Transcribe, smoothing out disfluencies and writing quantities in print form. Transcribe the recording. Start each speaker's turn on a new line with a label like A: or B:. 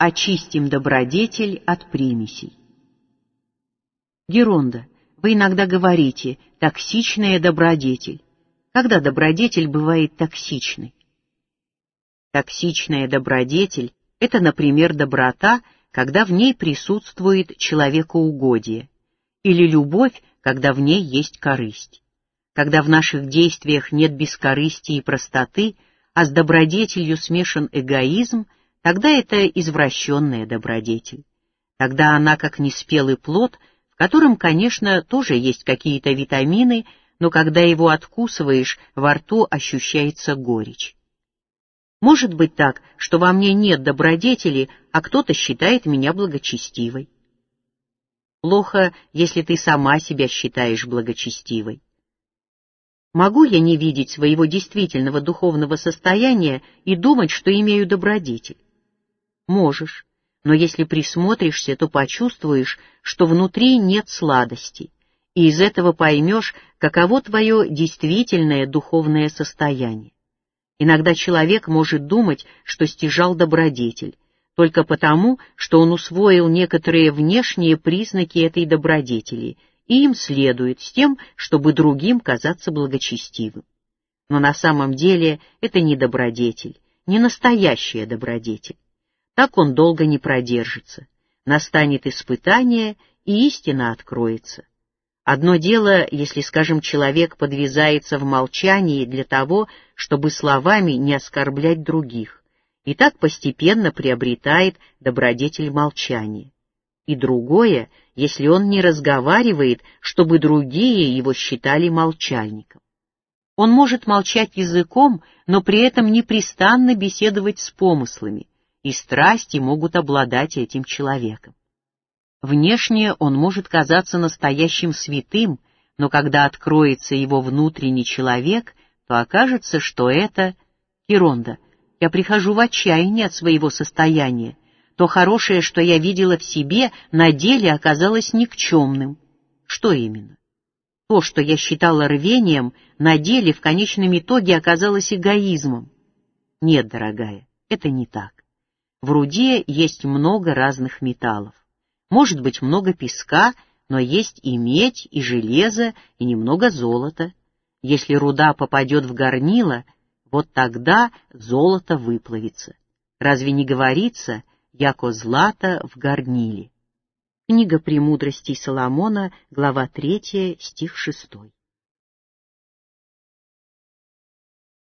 A: Очистим добродетель от примесей. Геронда, вы иногда говорите «токсичная добродетель». Когда добродетель бывает токсичной? Токсичная добродетель — это, например, доброта, когда в ней присутствует человекоугодие, или любовь, когда в ней есть корысть. Когда в наших действиях нет бескорыстия и простоты, а с добродетелью смешан эгоизм, тогда это извращенная добродетель. Тогда она как неспелый плод, в котором, конечно, тоже есть какие-то витамины, но когда его откусываешь, во рту ощущается горечь. Может быть так, что во мне нет добродетели, а кто-то считает меня благочестивой. Плохо, если ты сама себя считаешь благочестивой. Могу я не видеть своего действительного духовного состояния и думать, что имею добродетель? Можешь, но если присмотришься, то почувствуешь, что внутри нет сладости, и из этого поймешь, каково твое действительное духовное состояние. Иногда человек может думать, что стяжал добродетель, только потому, что он усвоил некоторые внешние признаки этой добродетели, и им следует с тем, чтобы другим казаться благочестивым. Но на самом деле это не добродетель, не настоящая добродетель. Так он долго не продержится. Настанет испытание, и истина откроется. Одно дело, если, скажем, человек подвязается в молчании для того, чтобы словами не оскорблять других, и так постепенно приобретает добродетель молчания. И другое, если он не разговаривает, чтобы другие его считали молчальником. Он может молчать языком, но при этом непрестанно беседовать с помыслами, и страсти могут обладать этим человеком. Внешне он может казаться настоящим святым, но когда откроется его внутренний человек, то окажется, что это Геронда. Я прихожу в отчаяние от своего состояния. То хорошее, что я видела в себе, на деле оказалось никчемным. Что именно? То, что я считала рвением, на деле в конечном итоге оказалось эгоизмом. Нет, дорогая, это не так. В руде есть много разных металлов. Может быть, много песка, но есть и медь, и железо, и немного золота. Если руда попадет в горнило, вот тогда золото выплавится. Разве не говорится «яко злато в горниле»? Книга «Премудростей Соломона», глава 3, стих 6.